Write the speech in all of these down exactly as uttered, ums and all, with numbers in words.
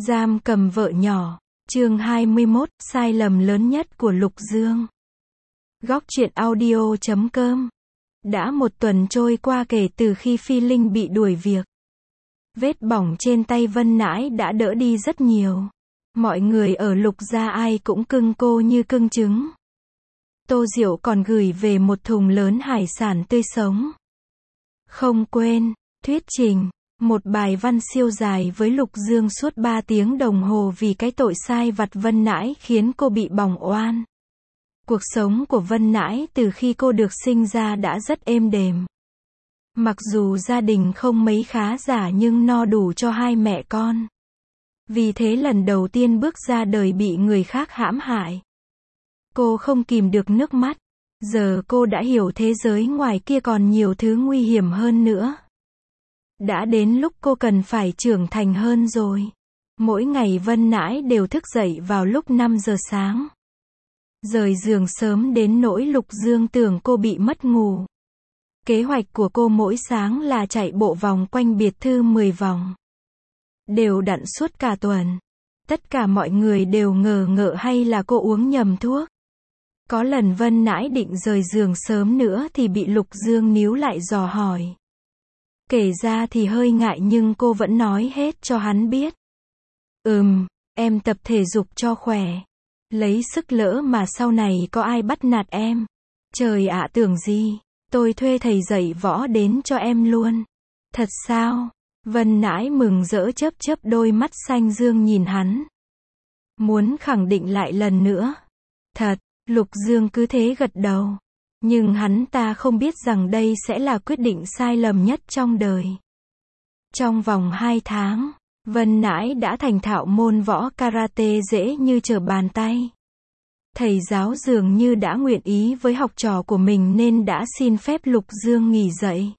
Giam cầm vợ nhỏ. Chương hai mươi mốt, sai lầm lớn nhất của Lục Dương. Góc truyện audio chấm com. Đã một tuần trôi qua kể từ khi Phi Linh bị đuổi việc. Vết bỏng trên tay Vân Nãi đã đỡ đi rất nhiều. Mọi người ở Lục gia ai cũng cưng cô như cưng trứng. Tô Diệu còn gửi về một thùng lớn hải sản tươi sống. Không quên, thuyết trình. Một bài văn siêu dài với Lục Dương suốt ba tiếng đồng hồ vì cái tội sai vặt Vân Nãi khiến cô bị bỏng oan. Cuộc sống của Vân Nãi từ khi cô được sinh ra đã rất êm đềm. Mặc dù gia đình không mấy khá giả nhưng no đủ cho hai mẹ con. Vì thế lần đầu tiên bước ra đời bị người khác hãm hại. Cô không kìm được nước mắt. Giờ cô đã hiểu thế giới ngoài kia còn nhiều thứ nguy hiểm hơn nữa. Đã đến lúc cô cần phải trưởng thành hơn rồi. Mỗi ngày Vân Nãi đều thức dậy vào lúc năm giờ sáng. Rời giường sớm đến nỗi Lục Dương tưởng cô bị mất ngủ. Kế hoạch của cô mỗi sáng là chạy bộ vòng quanh biệt thự mười vòng. Đều đặn suốt cả tuần. Tất cả mọi người đều ngờ ngợ hay là cô uống nhầm thuốc. Có lần Vân Nãi định rời giường sớm nữa thì bị Lục Dương níu lại dò hỏi. Kể ra thì hơi ngại nhưng cô vẫn nói hết cho hắn biết. Ừm, em tập thể dục cho khỏe. Lấy sức lỡ mà sau này có ai bắt nạt em. Trời ạ, tưởng gì, tôi thuê thầy dạy võ đến cho em luôn. Thật sao? Vân Nãi mừng rỡ chớp chớp đôi mắt xanh dương nhìn hắn. Muốn khẳng định lại lần nữa. Thật, Lục Dương cứ thế gật đầu. Nhưng hắn ta không biết rằng đây sẽ là quyết định sai lầm nhất trong đời. Trong vòng hai tháng, Vân Nãi đã thành thạo môn võ karate dễ như trở bàn tay. Thầy giáo dường như đã nguyện ý với học trò của mình nên đã xin phép Lục Dương nghỉ dạy.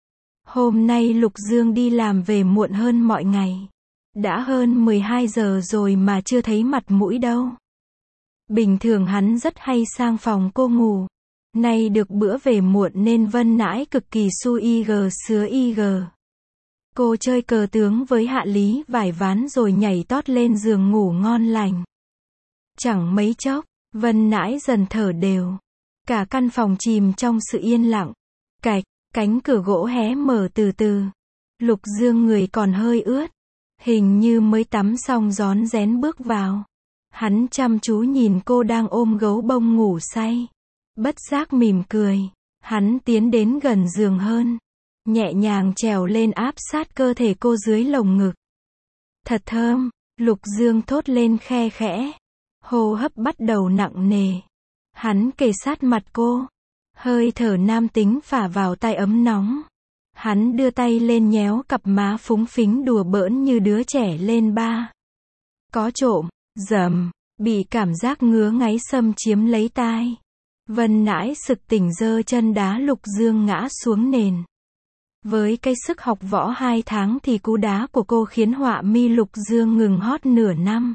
Hôm nay Lục Dương đi làm về muộn hơn mọi ngày. Đã hơn mười hai giờ rồi mà chưa thấy mặt mũi đâu. Bình thường hắn rất hay sang phòng cô ngủ. Nay được bữa về muộn nên Vân Nãi cực kỳ su y gờ sứa y gờ. Cô chơi cờ tướng với Hạ Lý vài ván rồi nhảy tót lên giường ngủ ngon lành. Chẳng mấy chốc, Vân Nãi dần thở đều. Cả căn phòng chìm trong sự yên lặng. Cạch, cánh cửa gỗ hé mở từ từ. Lục Dương người còn hơi ướt. Hình như mới tắm xong rón rén bước vào. Hắn chăm chú nhìn cô đang ôm gấu bông ngủ say. Bất giác mỉm cười. Hắn tiến đến gần giường hơn. Nhẹ nhàng trèo lên áp sát cơ thể cô dưới lồng ngực. Thật thơm, Lục Dương thốt lên khe khẽ. Hô hấp bắt đầu nặng nề. Hắn kề sát mặt cô. Hơi thở nam tính phả vào tai ấm nóng. Hắn đưa tay lên nhéo cặp má phúng phính đùa bỡn như đứa trẻ lên ba. Có trộm, dầm, bị cảm giác ngứa ngáy xâm chiếm lấy tai. Vân Nãi sực tỉnh giơ chân đá Lục Dương ngã xuống nền. Với cái sức học võ hai tháng thì cú đá của cô khiến họa mi Lục Dương ngừng hót nửa năm.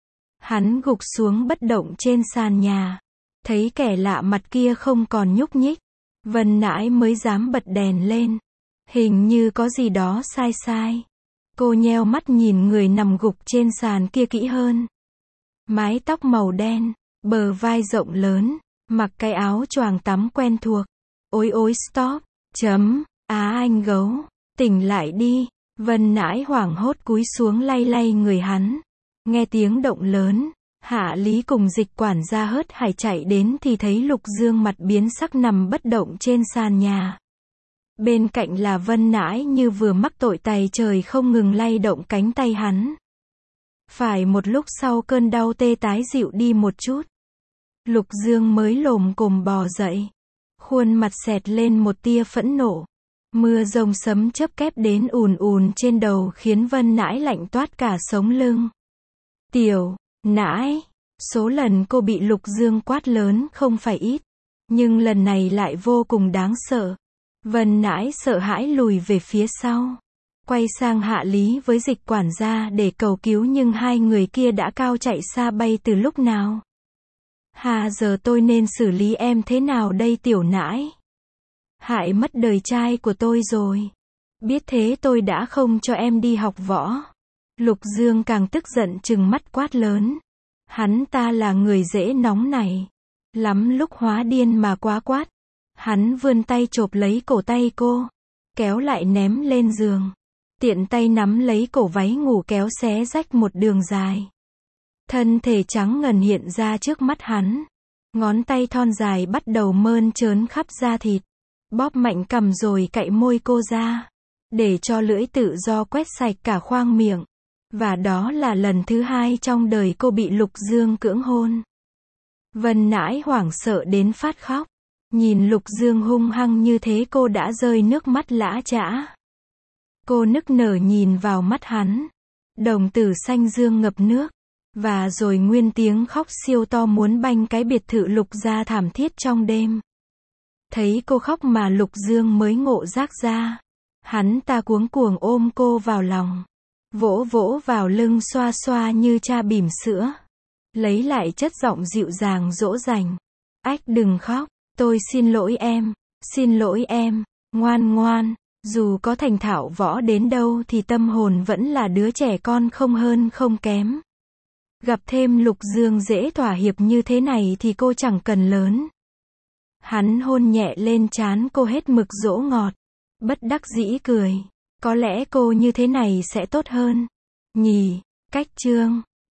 Hắn gục xuống bất động trên sàn nhà. Thấy kẻ lạ mặt kia không còn nhúc nhích. Vân Nãi mới dám bật đèn lên. Hình như có gì đó sai sai. Cô nheo mắt nhìn người nằm gục trên sàn kia kỹ hơn. Mái tóc màu đen, bờ vai rộng lớn. Mặc cái áo choàng tắm quen thuộc. Ôi ôi stop, chấm, á anh gấu, tỉnh lại đi. Vân Nãi hoảng hốt cúi xuống lay lay người hắn. Nghe tiếng động lớn, Hạ Lý cùng Dịch quản gia hớt hải chạy đến thì thấy Lục Dương mặt biến sắc nằm bất động trên sàn nhà. Bên cạnh là Vân Nãi như vừa mắc tội tày trời không ngừng lay động cánh tay hắn. Phải một lúc sau cơn đau tê tái dịu đi một chút. Lục Dương mới lồm cồm bò dậy. Khuôn mặt xẹt lên một tia phẫn nộ. Mưa rông sấm chớp kép đến ùn ùn trên đầu khiến Vân Nãi lạnh toát cả sống lưng. Tiểu, Nãi, số lần cô bị Lục Dương quát lớn không phải ít. Nhưng lần này lại vô cùng đáng sợ. Vân Nãi sợ hãi lùi về phía sau. Quay sang Hạ Lý với Dịch quản gia để cầu cứu nhưng hai người kia đã cao chạy xa bay từ lúc nào. Hà giờ tôi nên xử lý em thế nào đây Tiểu Nãi? Hại mất đời trai của tôi rồi. Biết thế tôi đã không cho em đi học võ. Lục Dương càng tức giận trừng mắt quát lớn. Hắn ta là người dễ nóng này. Lắm lúc hóa điên mà quá quát. Hắn vươn tay chộp lấy cổ tay cô. Kéo lại ném lên giường. Tiện tay nắm lấy cổ váy ngủ kéo xé rách một đường dài. Thân thể trắng ngần hiện ra trước mắt hắn. Ngón tay thon dài bắt đầu mơn trớn khắp da thịt. Bóp mạnh cằm rồi cạy môi cô ra. Để cho lưỡi tự do quét sạch cả khoang miệng. Và đó là lần thứ hai trong đời cô bị Lục Dương cưỡng hôn. Vân Nãi hoảng sợ đến phát khóc. Nhìn Lục Dương hung hăng như thế cô đã rơi nước mắt lã chã. Cô nức nở nhìn vào mắt hắn. Đồng tử xanh dương ngập nước. Và rồi nguyên tiếng khóc siêu to muốn banh cái biệt thự Lục gia thảm thiết trong đêm. Thấy cô khóc mà Lục Dương mới ngộ giác ra. Hắn ta cuống cuồng ôm cô vào lòng. Vỗ vỗ vào lưng xoa xoa như cha bỉm sữa. Lấy lại chất giọng dịu dàng dỗ dành. Ách đừng khóc, tôi xin lỗi em, xin lỗi em, ngoan ngoan. Dù có thành thạo võ đến đâu thì tâm hồn vẫn là đứa trẻ con không hơn không kém. Gặp thêm Lục Dương dễ thỏa hiệp như thế này thì cô chẳng cần lớn. Hắn hôn nhẹ lên trán cô hết mực dỗ ngọt. Bất đắc dĩ cười. Có lẽ cô như thế này sẽ tốt hơn. Nhỉ, cách chương